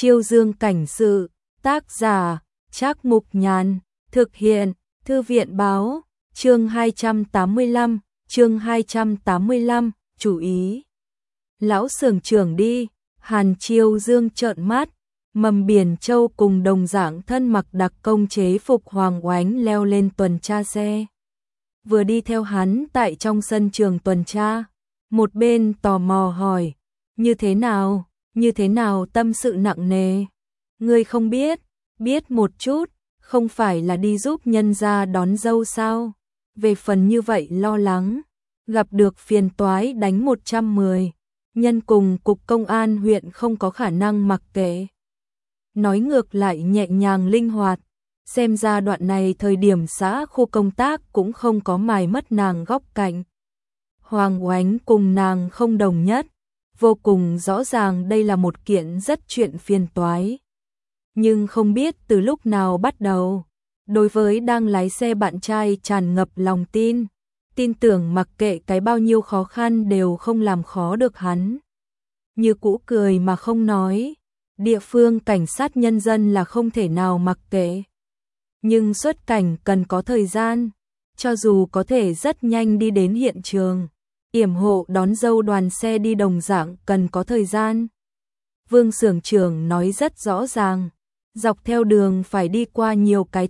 Chiêu Dương cảnh sự, tác giả, Trác Mục Nhàn, thực hiện, Thư viện báo, chương 285, chú ý. Lão xưởng trưởng đi, Hàn Chiêu Dương trợn mắt, Mầm Biển Châu cùng đồng dạng thân mặc đặc công chế phục Hoàng Oánh leo lên tuần tra xe. Vừa đi theo hắn tại trong sân trường tuần tra, một bên tò mò hỏi, như thế nào tâm sự nặng nề. Ngươi không biết, biết một chút, không phải là đi giúp nhân gia đón dâu sao? Về phần như vậy lo lắng, gặp được phiền toái đánh 110, nhân cùng cục công an huyện không có khả năng mặc kệ. Nói ngược lại nhẹ nhàng linh hoạt, xem ra đoạn này thời điểm xã khu công tác cũng không có mài mất nàng góc cạnh. Hoàng Oánh cùng nàng không đồng nhất, vô cùng rõ ràng đây là một kiện rất chuyện phiền toái. Nhưng không biết từ lúc nào bắt đầu, đối với đang lái xe bạn trai tràn ngập lòng tin tưởng mặc kệ cái bao nhiêu khó khăn đều không làm khó được hắn. Như cũ cười mà không nói, địa phương cảnh sát nhân dân là không thể nào mặc kệ. Nhưng xuất cảnh cần có thời gian, cho dù có thể rất nhanh đi đến hiện trường, yểm hộ đón dâu đoàn xe đi đồng dạng cần có thời gian. Vương xưởng trưởng nói rất rõ ràng, dọc theo đường phải đi qua nhiều cái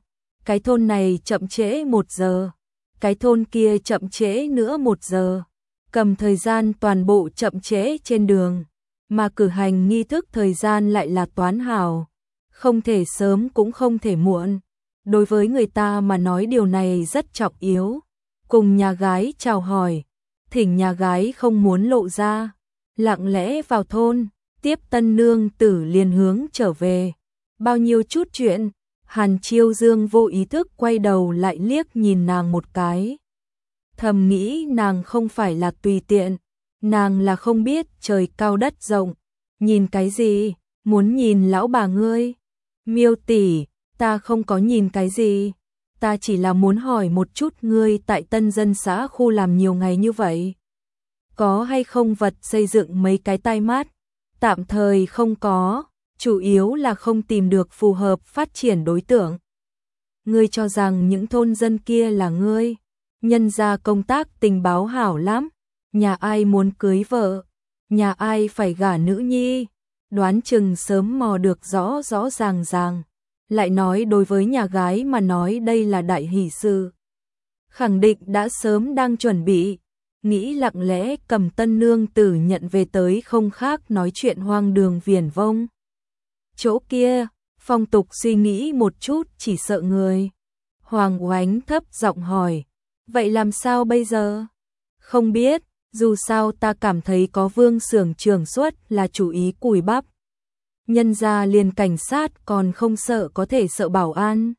thôn này chậm trễ 1 giờ, cái thôn kia chậm trễ nữa 1 giờ, cầm thời gian toàn bộ chậm trễ trên đường, mà cử hành nghi thức thời gian lại là toán hảo, không thể sớm cũng không thể muộn. Đối với người ta mà nói điều này rất trọng yếu. Cùng nhà gái chào hỏi, thỉnh nhà gái không muốn lộ ra, lặng lẽ vào thôn, tiếp tân nương tử liền hướng trở về. Bao nhiêu chút chuyện, Hàn Chiêu Dương vô ý thức quay đầu lại liếc nhìn nàng một cái. Thầm nghĩ nàng không phải là tùy tiện, nàng là không biết trời cao đất rộng. Nhìn cái gì, muốn nhìn lão bà ngươi. Miêu tỷ, ta không có nhìn cái gì, ta chỉ là muốn hỏi một chút ngươi tại Tân Dân xã khu làm nhiều ngày như vậy. Có hay không vật xây dựng mấy cái tai mắt? Tạm thời không có, chủ yếu là không tìm được phù hợp phát triển đối tượng. Ngươi cho rằng những thôn dân kia là ngươi, nhân ra công tác tình báo hảo lắm, nhà ai muốn cưới vợ, nhà ai phải gả nữ nhi, đoán chừng sớm mò được rõ ràng. Lại nói đối với nhà gái mà nói đây là đại hỷ sự. Khẳng định đã sớm đang chuẩn bị, nghĩ lặng lẽ cầm tân nương tử nhận về tới không khác nói chuyện hoang đường viển vông. Chỗ kia, phong tục suy nghĩ một chút chỉ sợ người. Hoàng Oánh thấp giọng hỏi, vậy làm sao bây giờ? Không biết, dù sao ta cảm thấy có Vương xưởng trưởng suất là chủ ý cùi bắp. Nhân ra liền cảnh sát còn không sợ có thể sợ bảo an.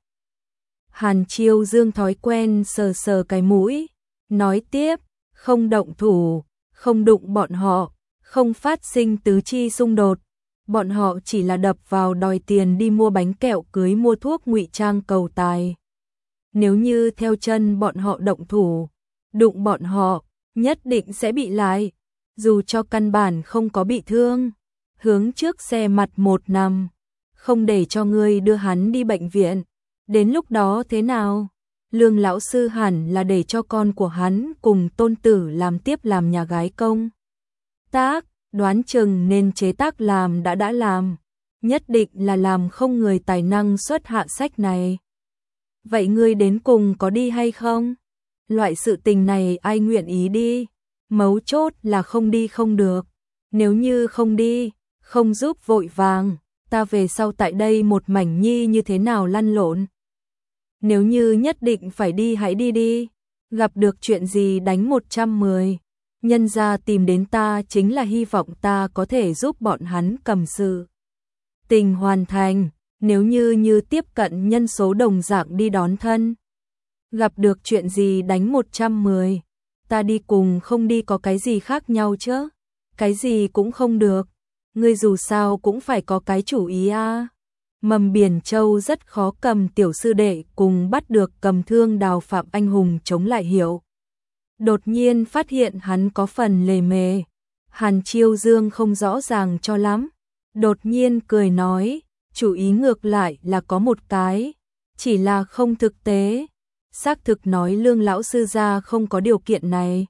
Hàn Chiêu Dương thói quen sờ cái mũi, nói tiếp, không động thủ, không đụng bọn họ, không phát sinh tứ chi xung đột. Bọn họ chỉ là đập vào đòi tiền đi mua bánh kẹo cưới mua thuốc ngụy trang cầu tài. Nếu như theo chân bọn họ động thủ, đụng bọn họ, nhất định sẽ bị lại, dù cho căn bản không có bị thương. Hướng trước xe mặt một nằm, không để cho ngươi đưa hắn đi bệnh viện. Đến lúc đó thế nào? Lương lão sư hẳn là để cho con của hắn cùng tôn tử làm tiếp làm nhà gái công tác, đoán chừng nên chế tác làm đã làm, nhất định là làm không người tài năng xuất hạ sách này. Vậy ngươi đến cùng có đi hay không? Loại sự tình này ai nguyện ý đi? Mấu chốt là không đi không được. Nếu như không đi, không giúp vội vàng, ta về sau tại đây một mảnh nhi như thế nào lăn lộn. Nếu như nhất định phải đi hãy đi đi, gặp được chuyện gì đánh 110. Nhân ra tìm đến ta chính là hy vọng ta có thể giúp bọn hắn cầm sự tình hoàn thành, nếu như tiếp cận nhân số đồng dạng đi đón thân. Gặp được chuyện gì đánh 110, ta đi cùng không đi có cái gì khác nhau chứ, cái gì cũng không được. Ngươi dù sao cũng phải có cái chủ ý a. Mầm Biển Châu rất khó cầm tiểu sư đệ cùng bắt được cầm thương Đào Phạm anh hùng chống lại Hiệu. Đột nhiên phát hiện hắn có phần lề mề. Hàn Chiêu Dương không rõ ràng cho lắm, đột nhiên cười nói, chủ ý ngược lại là có một cái, chỉ là không thực tế. Xác thực nói Lương lão sư gia không có điều kiện này.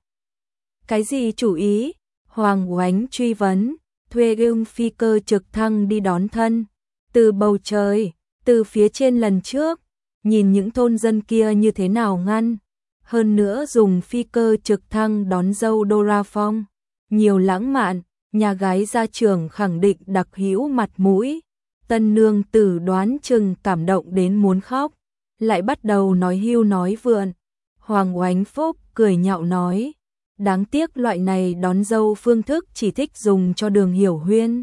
Cái gì chủ ý? Hoàng Oánh truy vấn, thuê ưng phi cơ trực thăng đi đón thân. Từ bầu trời, từ phía trên lần trước, nhìn những thôn dân kia như thế nào ngăn. Hơn nữa dùng phi cơ trực thăng đón dâu Dora Phong. Nhiều lãng mạn, nhà gái gia trưởng khẳng định đặc hữu mặt mũi. Tân nương tử đoán chừng cảm động đến muốn khóc. Lại bắt đầu nói hưu nói vượn. Hoàng Oánh Phúc cười nhạo nói, đáng tiếc loại này đón dâu phương thức chỉ thích dùng cho Đường Hiểu Huyên.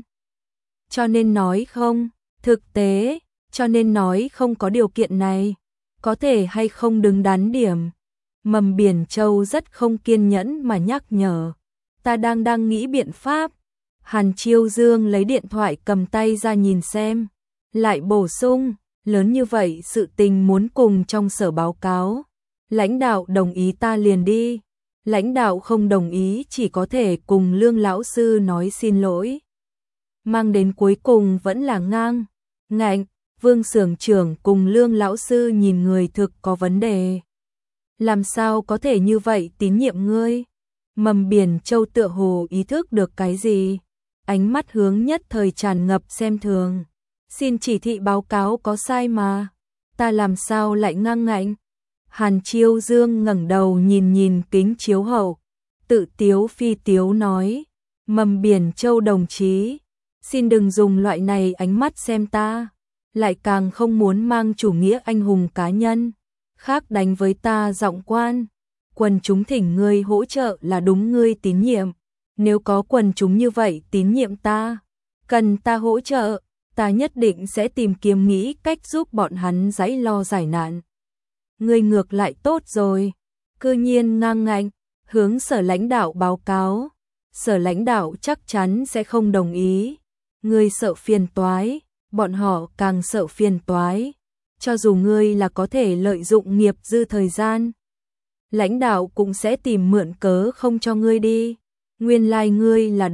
Cho nên nói không, thực tế, cho nên nói không có điều kiện này. Có thể hay không đứng đắn điểm. Mầm Biển Châu rất không kiên nhẫn mà nhắc nhở. Ta đang nghĩ biện pháp. Hàn Chiêu Dương lấy điện thoại cầm tay ra nhìn xem. Lại bổ sung, lớn như vậy sự tình muốn cùng trong sở báo cáo. Lãnh đạo đồng ý ta liền đi. Lãnh đạo không đồng ý chỉ có thể cùng Lương lão sư nói xin lỗi. Mang đến cuối cùng vẫn là ngang, ngạnh. Vương xưởng trưởng cùng Lương lão sư nhìn người thực có vấn đề. Làm sao có thể như vậy tín nhiệm ngươi? Mầm Biển Châu tựa hồ ý thức được cái gì? Ánh mắt hướng nhất thời tràn ngập xem thường. Xin chỉ thị báo cáo có sai mà. Ta làm sao lại ngang ngạnh? Hàn Chiêu Dương ngẩng đầu nhìn kính chiếu hậu. Tự tiếu phi tiếu nói. Mầm Biển Châu đồng chí. Xin đừng dùng loại này ánh mắt xem ta. Lại càng không muốn mang chủ nghĩa anh hùng cá nhân. Khác đánh với ta giọng quan. Quần chúng thỉnh ngươi hỗ trợ là đúng ngươi tín nhiệm. Nếu có quần chúng như vậy tín nhiệm ta, cần ta hỗ trợ, ta nhất định sẽ tìm kiếm nghĩ cách giúp bọn hắn giãy lo giải nạn. Ngươi ngược lại tốt rồi, cư nhiên ngang ngạnh, hướng sở lãnh đạo báo cáo. Sở lãnh đạo chắc chắn sẽ không đồng ý. Ngươi sợ phiền toái, bọn họ càng sợ phiền toái. Cho dù ngươi là có thể lợi dụng nghiệp dư thời gian, lãnh đạo cũng sẽ tìm mượn cớ không cho ngươi đi. Nguyên lai ngươi là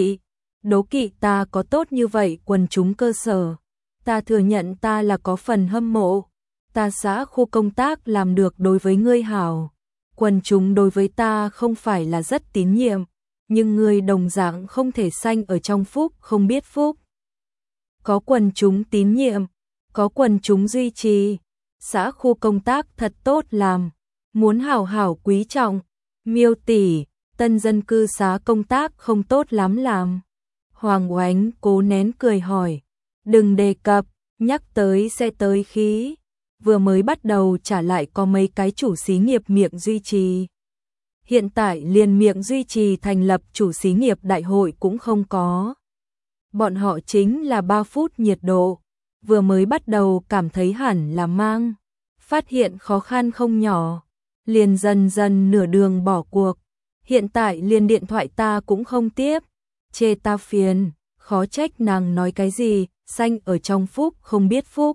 đố kỵ ta có tốt như vậy quần chúng cơ sở. Ta thừa nhận ta là có phần hâm mộ. Ta xã khu công tác làm được đối với ngươi hảo. Quần chúng đối với ta không phải là rất tín nhiệm, nhưng ngươi đồng dạng không thể sanh ở trong phúc không biết phúc. Có quần chúng tín nhiệm, có quần chúng duy trì, xã khu công tác thật tốt làm, muốn hảo hảo quý trọng. Miêu tỷ, tân dân cư xá công tác không tốt lắm làm. Hoàng Oánh cố nén cười hỏi, đừng đề cập, nhắc tới sẽ tới khí. Vừa mới bắt đầu trả lại có mấy cái chủ xí nghiệp miệng duy trì. Hiện tại liền miệng duy trì thành lập chủ xí nghiệp đại hội cũng không có. Bọn họ chính là 3 phút nhiệt độ. Vừa mới bắt đầu cảm thấy hẳn là mang. Phát hiện khó khăn không nhỏ. Liền dần dần nửa đường bỏ cuộc. Hiện tại liền điện thoại ta cũng không tiếp. Chê ta phiền, khó trách nàng nói cái gì, sanh ở trong phúc không biết phúc.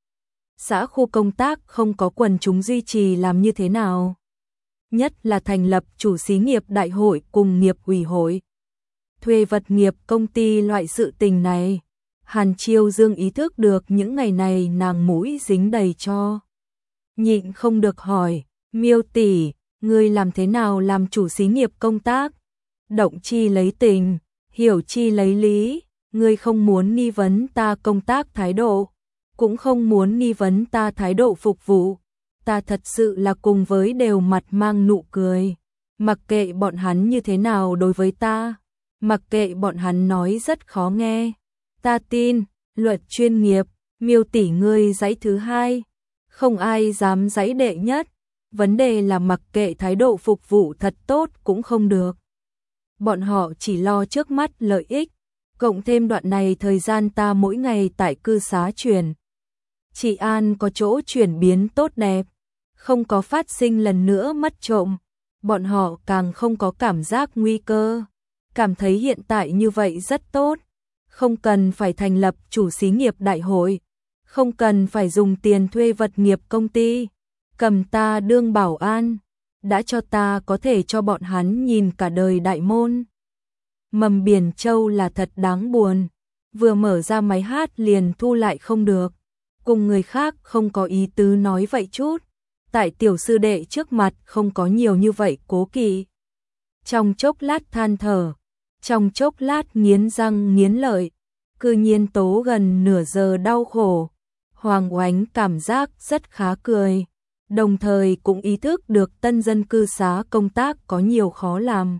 Xã khu công tác không có quần chúng duy trì làm như thế nào? Nhất là thành lập chủ xí nghiệp đại hội cùng nghiệp ủy hội. Thuê vật nghiệp công ty loại sự tình này. Hàn Chiêu Dương ý thức được những ngày này nàng mũi dính đầy cho. Nhịn không được hỏi, Miêu tỷ, ngươi làm thế nào làm chủ xí nghiệp công tác? Động chi lấy tình, hiểu chi lấy lý, ngươi không muốn nghi vấn ta công tác thái độ, cũng không muốn nghi vấn ta thái độ phục vụ. Ta thật sự là cùng với đều mặt mang nụ cười. Mặc kệ bọn hắn như thế nào đối với ta, mặc kệ bọn hắn nói rất khó nghe. Ta tin, luật chuyên nghiệp, Miêu tỷ ngươi dãy thứ hai, không ai dám dãy đệ nhất. Vấn đề là mặc kệ thái độ phục vụ thật tốt cũng không được. Bọn họ chỉ lo trước mắt lợi ích, cộng thêm đoạn này thời gian ta mỗi ngày tại cư xá chuyển. Trị an có chỗ chuyển biến tốt đẹp, không có phát sinh lần nữa mất trộm. Bọn họ càng không có cảm giác nguy cơ, cảm thấy hiện tại như vậy rất tốt. Không cần phải thành lập chủ xí nghiệp đại hội, không cần phải dùng tiền thuê vật nghiệp công ty. Cầm ta đương bảo an, đã cho ta có thể cho bọn hắn nhìn cả đời đại môn. Mầm Biển Châu là thật đáng buồn. vừa mở ra máy hát liền thu lại không được. Cùng người khác không có ý tứ nói vậy chút. Tại tiểu sư đệ trước mặt không có nhiều như vậy cố kỵ. Trong chốc lát than thở, trong chốc lát nghiến răng nghiến lợi, cư nhiên tố gần nửa giờ đau khổ. Hoàng Oánh cảm giác rất khá cười, đồng thời cũng ý thức được tân dân cư xá công tác có nhiều khó làm.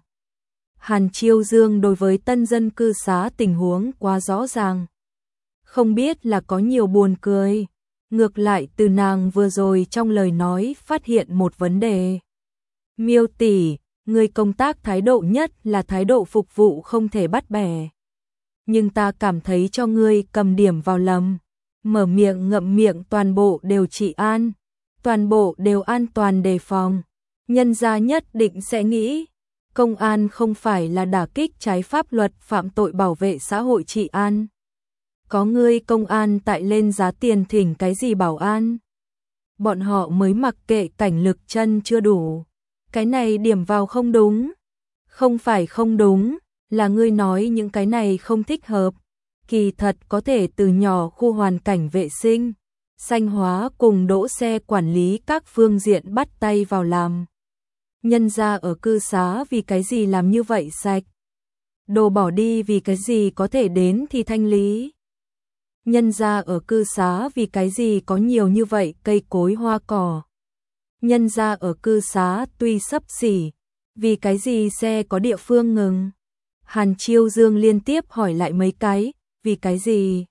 Hàn Chiêu Dương đối với tân dân cư xá tình huống quá rõ ràng. Không biết là có nhiều buồn cười, ngược lại từ nàng vừa rồi trong lời nói phát hiện một vấn đề. Miêu tỷ, người công tác thái độ nhất là thái độ phục vụ không thể bắt bẻ. Nhưng ta cảm thấy cho ngươi cầm điểm vào lầm. Mở miệng ngậm miệng toàn bộ đều trị an, toàn bộ đều an toàn đề phòng. Nhân gia nhất định sẽ nghĩ, công an không phải là đả kích trái pháp luật phạm tội bảo vệ xã hội trị an. Có ngươi công an tại lên giá tiền thỉnh cái gì bảo an. Bọn họ mới mặc kệ cảnh lực chân chưa đủ. Cái này điểm vào không đúng. Không phải không đúng, là ngươi nói những cái này không thích hợp. Kỳ thật có thể từ nhỏ khu hoàn cảnh vệ sinh, xanh hóa cùng đỗ xe quản lý các phương diện bắt tay vào làm. Nhân gia ở cư xá vì cái gì làm như vậy sạch. Đồ bỏ đi vì cái gì có thể đến thì thanh lý. Nhân gia ở cư xá vì cái gì có nhiều như vậy cây cối hoa cỏ. Nhân gia ở cư xá tuy xấp xỉ, vì cái gì xe có địa phương ngừng. Hàn Chiêu Dương liên tiếp hỏi lại mấy cái, vì cái gì?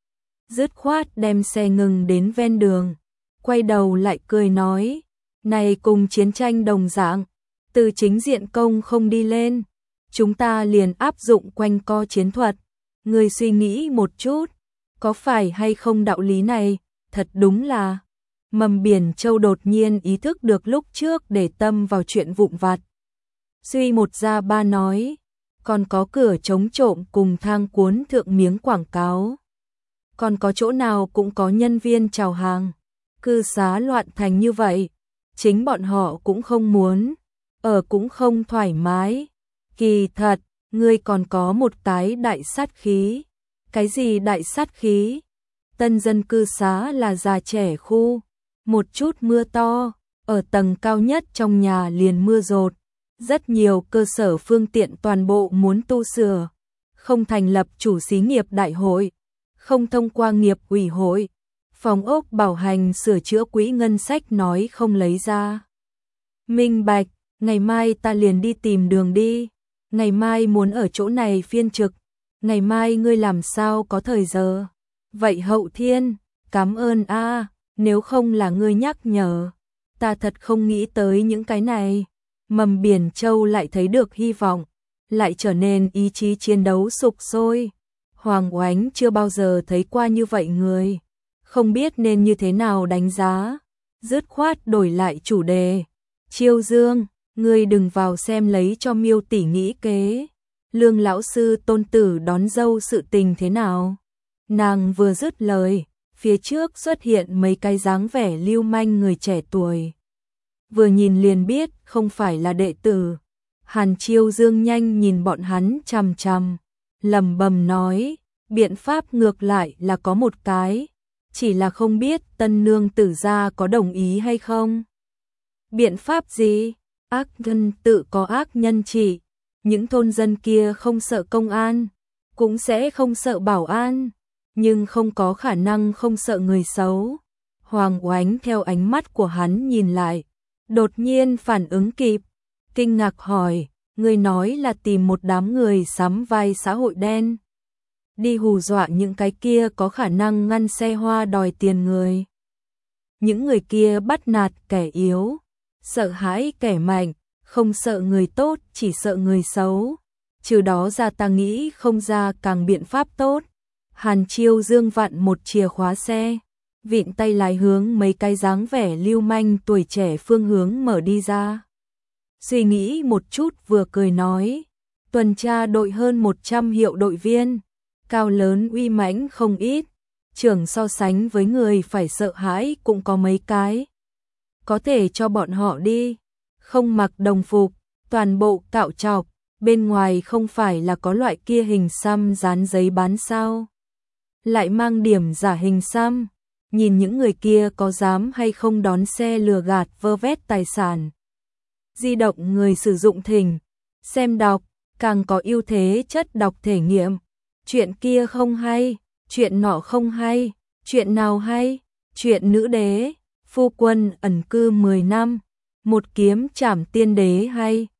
Dứt khoát đem xe ngừng đến ven đường, quay đầu lại cười nói, này cùng chiến tranh đồng dạng, từ chính diện công không đi lên, chúng ta liền áp dụng quanh co chiến thuật. Người suy nghĩ một chút, có phải hay không đạo lý này, thật đúng là. Mầm Biển Châu đột nhiên ý thức được lúc trước để tâm vào chuyện vụn vặt. Suy một ra ba nói, còn có cửa chống trộm cùng thang cuốn thượng miếng quảng cáo. Còn có chỗ nào cũng có nhân viên chào hàng. Cư xá loạn thành như vậy, chính bọn họ cũng không muốn, ở cũng không thoải mái. Kỳ thật, ngươi còn có một cái đại sát khí. Cái gì đại sát khí? Tân dân cư xá là già trẻ khu. Một chút mưa to, ở tầng cao nhất trong nhà liền mưa dột. Rất nhiều cơ sở phương tiện toàn bộ muốn tu sửa. Không thành lập chủ xí nghiệp đại hội. Không thông qua nghiệp ủy hội. Phòng ốc bảo hành sửa chữa quỹ ngân sách nói không lấy ra. Minh bạch, ngày mai ta liền đi tìm đường đi. Ngày mai muốn ở chỗ này phiên trực. Ngày mai ngươi làm sao có thời giờ. Vậy Hậu Thiên, cảm ơn a. Nếu không là ngươi nhắc nhở, ta thật không nghĩ tới những cái này. Mầm Biển Châu lại thấy được hy vọng, lại trở nên ý chí chiến đấu sục sôi. Hoàng Oánh chưa bao giờ thấy qua như vậy người, không biết nên như thế nào đánh giá. Dứt khoát đổi lại chủ đề. Chiêu Dương, ngươi đừng vào xem lấy cho Miêu tỷ nghĩ kế. Lương lão sư tôn tử đón dâu sự tình thế nào? Nàng vừa dứt lời, phía trước xuất hiện mấy cái dáng vẻ lưu manh người trẻ tuổi. Vừa nhìn liền biết không phải là đệ tử. Hàn Chiêu Dương nhanh nhìn bọn hắn chằm chằm, lẩm bẩm nói, biện pháp ngược lại là có một cái, chỉ là không biết tân nương tử gia có đồng ý hay không. Biện pháp gì? Ác nhân tự có ác nhân trị, những thôn dân kia không sợ công an, cũng sẽ không sợ bảo an. Nhưng không có khả năng không sợ người xấu. Hoàng Oánh theo ánh mắt của hắn nhìn lại, đột nhiên phản ứng kịp, kinh ngạc hỏi, người nói là tìm một đám người sắm vai xã hội đen. Đi hù dọa những cái kia có khả năng ngăn xe hoa đòi tiền người. Những người kia bắt nạt kẻ yếu, sợ hãi kẻ mạnh, không sợ người tốt chỉ sợ người xấu. Trừ đó ra ta nghĩ không ra càng biện pháp tốt. Hàn Chiêu Dương vặn một chìa khóa xe, vịn tay lái hướng mấy cái dáng vẻ lưu manh tuổi trẻ phương hướng mở đi ra. Suy nghĩ một chút vừa cười nói, tuần tra đội hơn 100 hiệu đội viên, cao lớn uy mãnh không ít, trưởng so sánh với người phải sợ hãi cũng có mấy cái. Có thể cho bọn họ đi, không mặc đồng phục, toàn bộ cạo chọc, bên ngoài không phải là có loại kia hình xăm dán giấy bán sao. lại mang điểm giả hình xăm, nhìn những người kia có dám hay không đón xe lừa gạt vơ vét tài sản. Di động người sử dụng thỉnh, xem đọc, càng có ưu thế chất đọc thể nghiệm. Chuyện kia không hay, chuyện nọ không hay, chuyện nào hay, chuyện nữ đế, phu quân ẩn cư 10 năm, một kiếm trảm tiên đế hay.